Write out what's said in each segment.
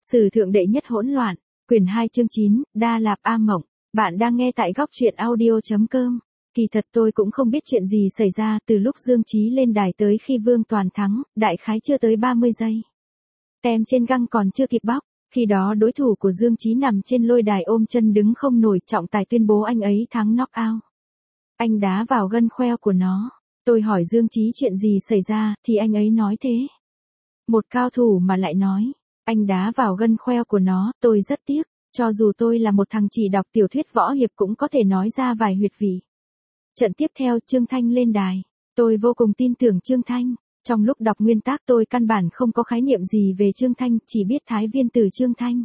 Sử thượng đệ nhất hỗn loạn, quyển 2 chương 9, Đa Lạp A Mộng. Bạn đang nghe tại góc truyện audio.com. Kỳ thật tôi cũng không biết chuyện gì xảy ra từ lúc Dương Chí lên đài tới khi Vương Toàn thắng, đại khái chưa tới 30 giây. Tem trên găng còn chưa kịp bóc, khi đó đối thủ của Dương Chí nằm trên lôi đài ôm chân đứng không nổi, trọng tài tuyên bố anh ấy thắng knock-out. Anh đá vào gân khoeo của nó. Tôi hỏi Dương Chí chuyện gì xảy ra, thì anh ấy nói thế. Một cao thủ mà lại nói, anh đá vào gân khoeo của nó, tôi rất tiếc, cho dù tôi là một thằng chỉ đọc tiểu thuyết võ hiệp cũng có thể nói ra vài huyệt vị. Trận tiếp theo Trương Thanh lên đài, tôi vô cùng tin tưởng Trương Thanh, trong lúc đọc nguyên tác tôi căn bản không có khái niệm gì về Trương Thanh, chỉ biết Thái Viên Tử Trương Thanh.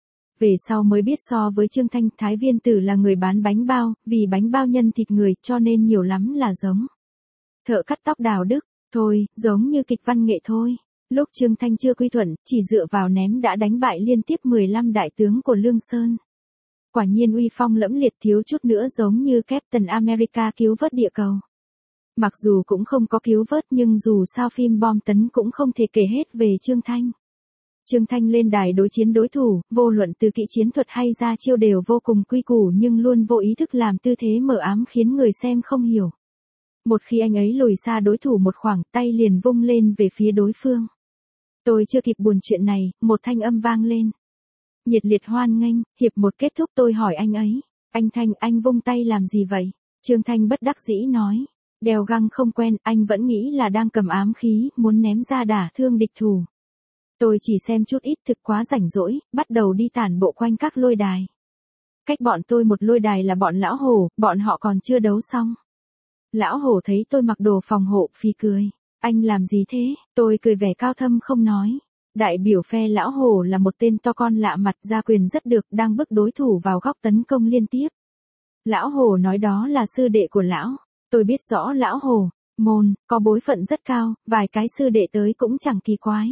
Về sau mới biết so với Trương Thanh, Thái Viên Tử là người bán bánh bao, vì bánh bao nhân thịt người cho nên nhiều lắm là giống thợ cắt tóc Đào Đức, thôi, giống như kịch văn nghệ thôi. Lúc Trương Thanh chưa quy thuận, chỉ dựa vào ném đã đánh bại liên tiếp 15 đại tướng của Lương Sơn. Quả nhiên uy phong lẫm liệt, thiếu chút nữa giống như Captain America cứu vớt địa cầu. Mặc dù cũng không có cứu vớt nhưng dù sao phim bom tấn cũng không thể kể hết về Trương Thanh. Trương Thanh lên đài đối chiến đối thủ, vô luận từ kỹ chiến thuật hay ra chiêu đều vô cùng quy củ nhưng luôn vô ý thức làm tư thế mờ ám khiến người xem không hiểu. Một khi anh ấy lùi xa đối thủ một khoảng, tay liền vung lên về phía đối phương. Tôi chưa kịp buồn chuyện này, một thanh âm vang lên. Nhiệt liệt hoan nghênh, hiệp một kết thúc. Tôi hỏi anh ấy, anh Thanh, anh vung tay làm gì vậy? Trương Thanh bất đắc dĩ nói, đeo găng không quen, anh vẫn nghĩ là đang cầm ám khí, muốn ném ra đả thương địch thủ. Tôi chỉ xem chút ít, thực quá rảnh rỗi, bắt đầu đi tản bộ quanh các lôi đài. Cách bọn tôi một lôi đài là bọn Lão Hổ, bọn họ còn chưa đấu xong. Lão Hổ thấy tôi mặc đồ phòng hộ, phì cười. Anh làm gì thế? Tôi cười vẻ cao thâm không nói. Đại biểu phe Lão Hổ là một tên to con lạ mặt, ra quyền rất được, đang bức đối thủ vào góc tấn công liên tiếp. Lão Hổ nói đó là sư đệ của lão. Tôi biết rõ Lão Hổ môn có bối phận rất cao, vài cái sư đệ tới cũng chẳng kỳ quái.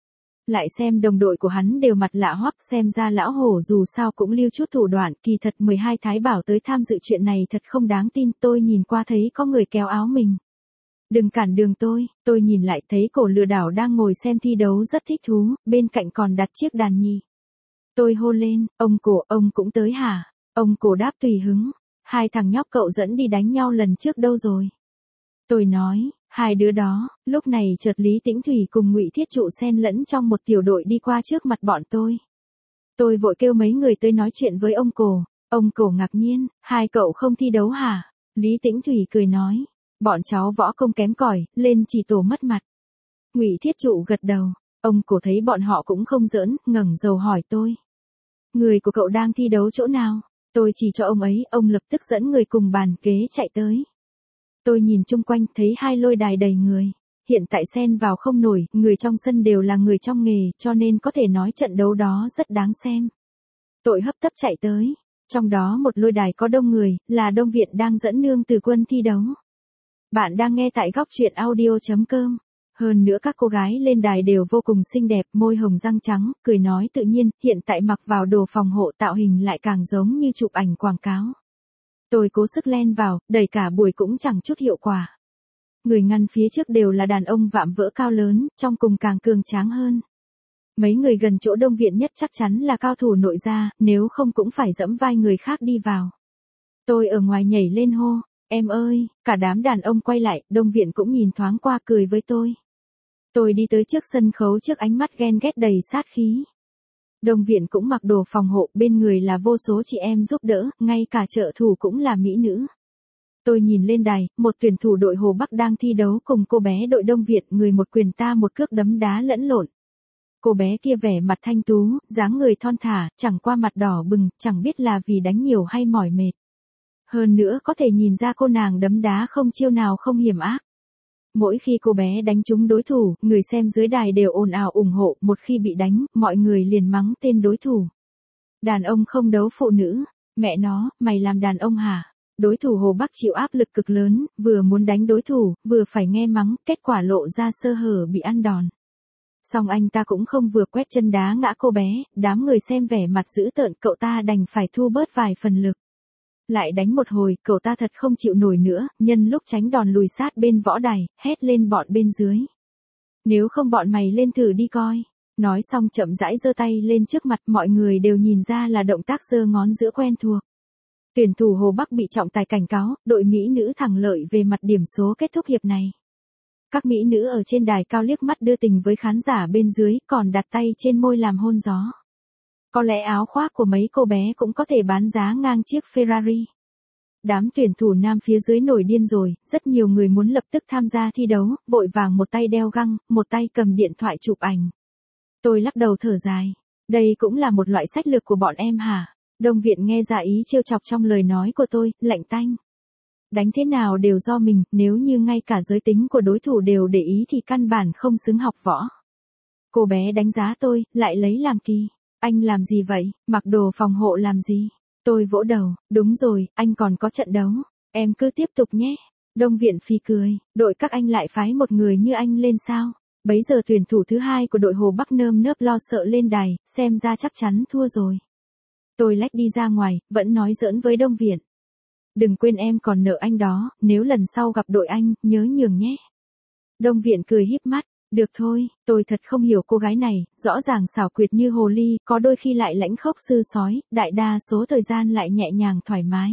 Lại xem đồng đội của hắn đều mặt lạ hoắc, xem ra Lão Hổ dù sao cũng lưu chút thủ đoạn. Kỳ thật 12 thái bảo tới tham dự chuyện này thật không đáng tin. Tôi nhìn qua thấy có người kéo áo mình. Đừng cản đường tôi nhìn lại thấy cổ lừa đảo đang ngồi xem thi đấu rất thích thú, bên cạnh còn đặt chiếc đàn nhị. Tôi hô lên, ông Cổ, ông cũng tới hả? Ông Cổ đáp tùy hứng, hai thằng nhóc cậu dẫn đi đánh nhau lần trước đâu rồi? Tôi nói, hai đứa đó. Lúc này chợt Lý Tĩnh Thủy cùng Ngụy Thiết Trụ xen lẫn trong một tiểu đội đi qua trước mặt bọn tôi. Tôi vội kêu mấy người tới nói chuyện với ông Cổ. Ông Cổ ngạc nhiên, hai cậu không thi đấu hả? Lý Tĩnh Thủy cười nói, bọn cháu võ công kém cỏi, lên chỉ tổ mất mặt. Ngụy Thiết Trụ gật đầu, ông Cổ thấy bọn họ cũng không giỡn, ngẩng đầu hỏi tôi. Người của cậu đang thi đấu chỗ nào? Tôi chỉ cho ông ấy, ông lập tức dẫn người cùng bàn ghế chạy tới. Tôi nhìn chung quanh thấy hai lôi đài đầy người. Hiện tại xen vào không nổi, người trong sân đều là người trong nghề, cho nên có thể nói trận đấu đó rất đáng xem. Tôi hấp tấp chạy tới. Trong đó một lôi đài có đông người, là Đông Viện đang dẫn Nương Tử Quân thi đấu. Bạn đang nghe tại góc truyện audio.com. Hơn nữa các cô gái lên đài đều vô cùng xinh đẹp, môi hồng răng trắng, cười nói tự nhiên, hiện tại mặc vào đồ phòng hộ tạo hình lại càng giống như chụp ảnh quảng cáo. Tôi cố sức len vào, đẩy cả buổi cũng chẳng chút hiệu quả. Người ngăn phía trước đều là đàn ông vạm vỡ cao lớn, trong cùng càng cường tráng hơn. Mấy người gần chỗ Đông Viện nhất chắc chắn là cao thủ nội gia, nếu không cũng phải dẫm vai người khác đi vào. Tôi ở ngoài nhảy lên hô, em ơi, cả đám đàn ông quay lại, Đông Viện cũng nhìn thoáng qua cười với tôi. Tôi đi tới trước sân khấu trước ánh mắt ghen ghét đầy sát khí. Đông Viện cũng mặc đồ phòng hộ, bên người là vô số chị em giúp đỡ, ngay cả trợ thủ cũng là mỹ nữ. Tôi nhìn lên đài, một tuyển thủ đội Hồ Bắc đang thi đấu cùng cô bé đội Đông Viện, người một quyền ta một cước đấm đá lẫn lộn. Cô bé kia vẻ mặt thanh tú, dáng người thon thả, chẳng qua mặt đỏ bừng, chẳng biết là vì đánh nhiều hay mỏi mệt. Hơn nữa có thể nhìn ra cô nàng đấm đá không chiêu nào không hiểm ác. Mỗi khi cô bé đánh trúng đối thủ, người xem dưới đài đều ồn ào ủng hộ, một khi bị đánh, mọi người liền mắng tên đối thủ. Đàn ông không đấu phụ nữ, mẹ nó, mày làm đàn ông hả? Đối thủ Hồ Bắc chịu áp lực cực lớn, vừa muốn đánh đối thủ, vừa phải nghe mắng, kết quả lộ ra sơ hở bị ăn đòn. Xong anh ta cũng không vừa quét chân đá ngã cô bé, đám người xem vẻ mặt dữ tợn, cậu ta đành phải thu bớt vài phần lực. Lại đánh một hồi, cậu ta thật không chịu nổi nữa, nhân lúc tránh đòn lùi sát bên võ đài, hét lên bọn bên dưới. Nếu không bọn mày lên thử đi coi. Nói xong chậm rãi giơ tay lên trước mặt, mọi người đều nhìn ra là động tác giơ ngón giữa quen thuộc. Tuyển thủ Hồ Bắc bị trọng tài cảnh cáo, đội Mỹ nữ thắng lợi về mặt điểm số kết thúc hiệp này. Các Mỹ nữ ở trên đài cao liếc mắt đưa tình với khán giả bên dưới, còn đặt tay trên môi làm hôn gió. Có lẽ áo khoác của mấy cô bé cũng có thể bán giá ngang chiếc Ferrari. Đám tuyển thủ nam phía dưới nổi điên rồi, rất nhiều người muốn lập tức tham gia thi đấu, vội vàng một tay đeo găng, một tay cầm điện thoại chụp ảnh. Tôi lắc đầu thở dài. Đây cũng là một loại sách lược của bọn em hả? Đông Viện nghe ra ý trêu chọc trong lời nói của tôi, lạnh tanh. Đánh thế nào đều do mình, nếu như ngay cả giới tính của đối thủ đều để ý thì căn bản không xứng học võ. Cô bé đánh giá tôi, lại lấy làm kỳ. Anh làm gì vậy, mặc đồ phòng hộ làm gì? Tôi vỗ đầu, đúng rồi, anh còn có trận đấu. Em cứ tiếp tục nhé. Đông Viện phì cười, đội các anh lại phái một người như anh lên sao? Bấy giờ tuyển thủ thứ hai của đội Hồ Bắc nơm nớp lo sợ lên đài, xem ra chắc chắn thua rồi. Tôi lách đi ra ngoài, vẫn nói giỡn với Đông Viện. Đừng quên em còn nợ anh đó, nếu lần sau gặp đội anh, nhớ nhường nhé. Đông Viện cười híp mắt, được thôi, tôi thật không hiểu cô gái này, rõ ràng xảo quyệt như hồ ly, có đôi khi lại lãnh khốc sư sói, đại đa số thời gian lại nhẹ nhàng thoải mái.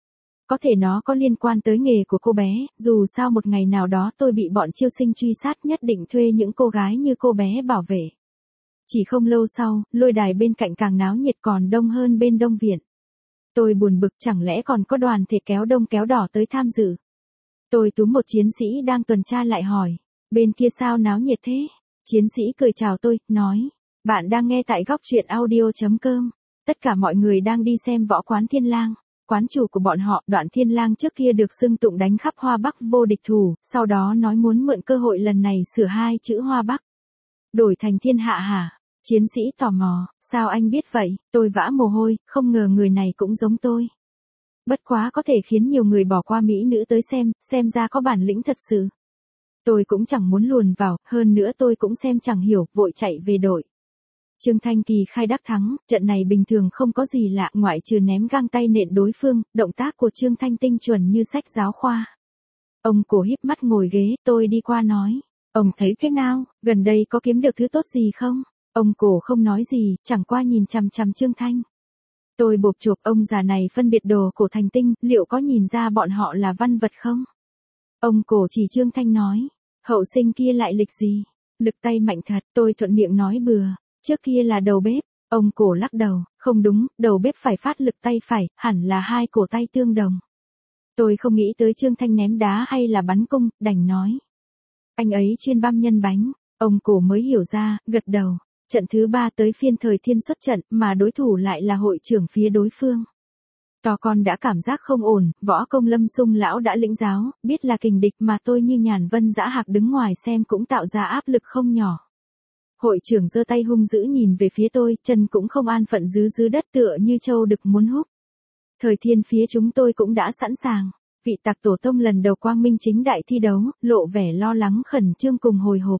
Có thể nó có liên quan tới nghề của cô bé, dù sao một ngày nào đó tôi bị bọn chiêu sinh truy sát nhất định thuê những cô gái như cô bé bảo vệ. Chỉ không lâu sau, lôi đài bên cạnh càng náo nhiệt còn đông hơn bên Đông Viện. Tôi buồn bực chẳng lẽ còn có đoàn thể kéo đông kéo đỏ tới tham dự. Tôi túm một chiến sĩ đang tuần tra lại hỏi, bên kia sao náo nhiệt thế? Chiến sĩ cười chào tôi, nói, bạn đang nghe tại góc truyện audio.com. Tất cả mọi người đang đi xem võ quán Thiên Lang. Quán chủ của bọn họ, Đoạn Thiên Lang trước kia được xưng tụng đánh khắp Hoa Bắc vô địch thủ, sau đó nói muốn mượn cơ hội lần này sửa hai chữ Hoa Bắc. Đổi thành Thiên Hạ hả? Chiến sĩ tò mò, sao anh biết vậy? Tôi vã mồ hôi, không ngờ người này cũng giống tôi. Bất quá có thể khiến nhiều người bỏ qua mỹ nữ tới xem ra có bản lĩnh thật sự. Tôi cũng chẳng muốn luồn vào, hơn nữa tôi cũng xem chẳng hiểu, vội chạy về đội. Trương Thanh Kỳ khai đắc thắng, trận này bình thường không có gì lạ ngoại trừ ném găng tay nện đối phương, động tác của Trương Thanh tinh chuẩn như sách giáo khoa. Ông Cổ híp mắt ngồi ghế, tôi đi qua nói, ông thấy thế nào, gần đây có kiếm được thứ tốt gì không? Ông Cổ không nói gì, chẳng qua nhìn chằm chằm Trương Thanh. Tôi bộp chộp ông già này phân biệt đồ cổ thành tinh, liệu có nhìn ra bọn họ là văn vật không? Ông Cổ chỉ Trương Thanh nói, hậu sinh kia lại lịch gì? Lực tay mạnh thật, tôi thuận miệng nói bừa, trước kia là đầu bếp. Ông Cổ lắc đầu, không đúng, đầu bếp phải phát lực tay phải, hẳn là hai cổ tay tương đồng. Tôi không nghĩ tới Trương Thanh ném đá hay là bắn cung, đành nói. Anh ấy chuyên băm nhân bánh, ông Cổ mới hiểu ra, gật đầu. Trận thứ 3 tới phiên Thời Thiên xuất trận, mà đối thủ lại là hội trưởng phía đối phương. To con đã cảm giác không ổn, võ công Lâm Sung lão đã lĩnh giáo, biết là kình địch mà tôi như nhàn vân dã hạc đứng ngoài xem cũng tạo ra áp lực không nhỏ. Hội trưởng giơ tay hung dữ nhìn về phía tôi, chân cũng không an phận dưới đất tựa như trâu đực muốn húc. Thời Thiên phía chúng tôi cũng đã sẵn sàng. Vị tặc tổ tông lần đầu quang minh chính đại thi đấu, lộ vẻ lo lắng khẩn trương cùng hồi hộp.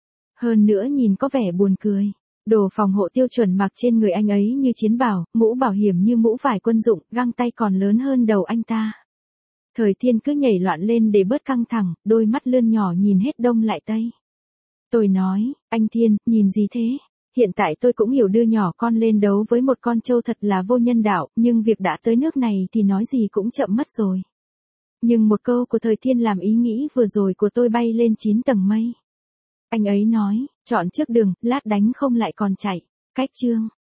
Hơn nữa nhìn có vẻ buồn cười. Đồ phòng hộ tiêu chuẩn mặc trên người anh ấy như chiến bào, mũ bảo hiểm như mũ vải quân dụng, găng tay còn lớn hơn đầu anh ta. Thời Thiên cứ nhảy loạn lên để bớt căng thẳng, đôi mắt lươn nhỏ nhìn hết đông lại tây. Tôi nói, anh Thiên, nhìn gì thế? Hiện tại tôi cũng hiểu đưa nhỏ con lên đấu với một con trâu thật là vô nhân đạo, nhưng việc đã tới nước này thì nói gì cũng chậm mất rồi. Nhưng một câu của Thời Thiên làm ý nghĩ vừa rồi của tôi bay lên 9 tầng mây. Anh ấy nói, chọn trước đường, lát đánh không lại còn chạy. Cách chương.